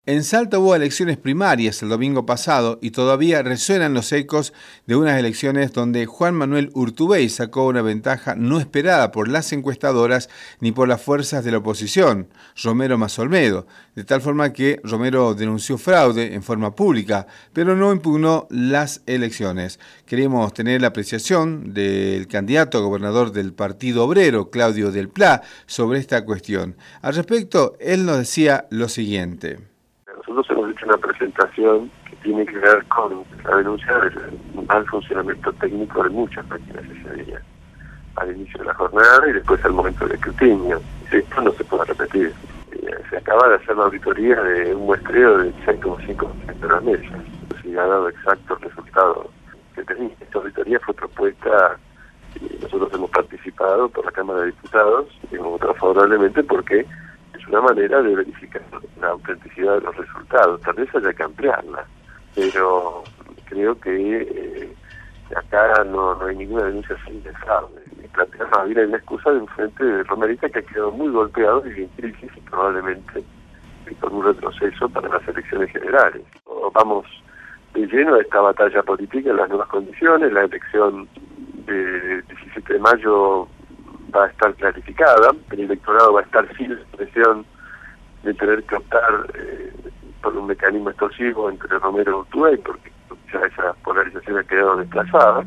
En Salta hubo elecciones primarias el domingo pasado y todavía resuenan los ecos de unas elecciones donde Juan Manuel Urtubey sacó una ventaja no esperada por las encuestadoras ni por las fuerzas de la oposición, Romero más Olmedo, de tal forma que Romero denunció fraude en forma pública, pero no impugnó las elecciones. Queremos tener la apreciación del candidato a gobernador del Partido Obrero, Claudio Del Pla, sobre esta cuestión. Al respecto, él nos decía lo siguiente. Nosotros hemos hecho una presentación que tiene que ver con la denuncia del mal funcionamiento técnico de muchas máquinas ese día, al inicio de la jornada y después al momento del escrutinio. Esto no se puede repetir. Se acaba de hacer la auditoría de un muestreo del 6,5% de las mesas. Se ha dado exacto el resultado que tenía. Esta auditoría fue propuesta y nosotros hemos participado por la Cámara de Diputados y hemos votado favorablemente porque es una manera de verificar la autenticidad de los resultados. Tal vez haya que ampliarla, pero creo que acá no hay ninguna denuncia sin fraude. Y plantea más bien una excusa de un frente de romerista que ha quedado muy golpeado y en crisis y probablemente con un retroceso para las elecciones generales. Vamos de lleno a esta batalla política en las nuevas condiciones. La elección de 17 de mayo va a estar clarificada, el electorado va a estar sin la presión de tener que optar por un mecanismo extorsivo entre Romero y Urtubey, porque ya esa polarización ha quedado desplazada,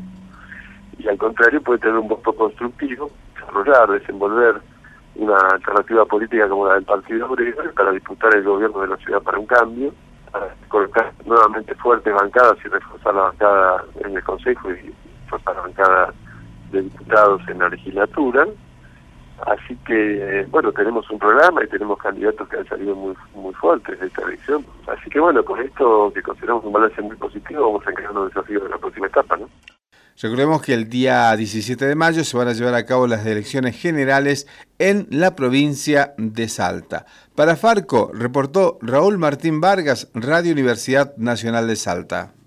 y al contrario puede tener un voto constructivo, desarrollar, desenvolver una alternativa política como la del Partido Obrero para disputar el gobierno de la ciudad para un cambio, para colocar nuevamente fuertes bancadas y reforzar la bancada en el Consejo y reforzar la bancada de diputados en la legislatura. Así que, bueno, tenemos un programa y tenemos candidatos que han salido muy fuertes de esta elección. Así que, bueno, con esto que consideramos un balance muy positivo, vamos a encarar los desafíos de la próxima etapa, ¿no? Recordemos que el día 17 de mayo se van a llevar a cabo las elecciones generales en la provincia de Salta. Para Farco, reportó Raúl Martín Vargas, Radio Universidad Nacional de Salta.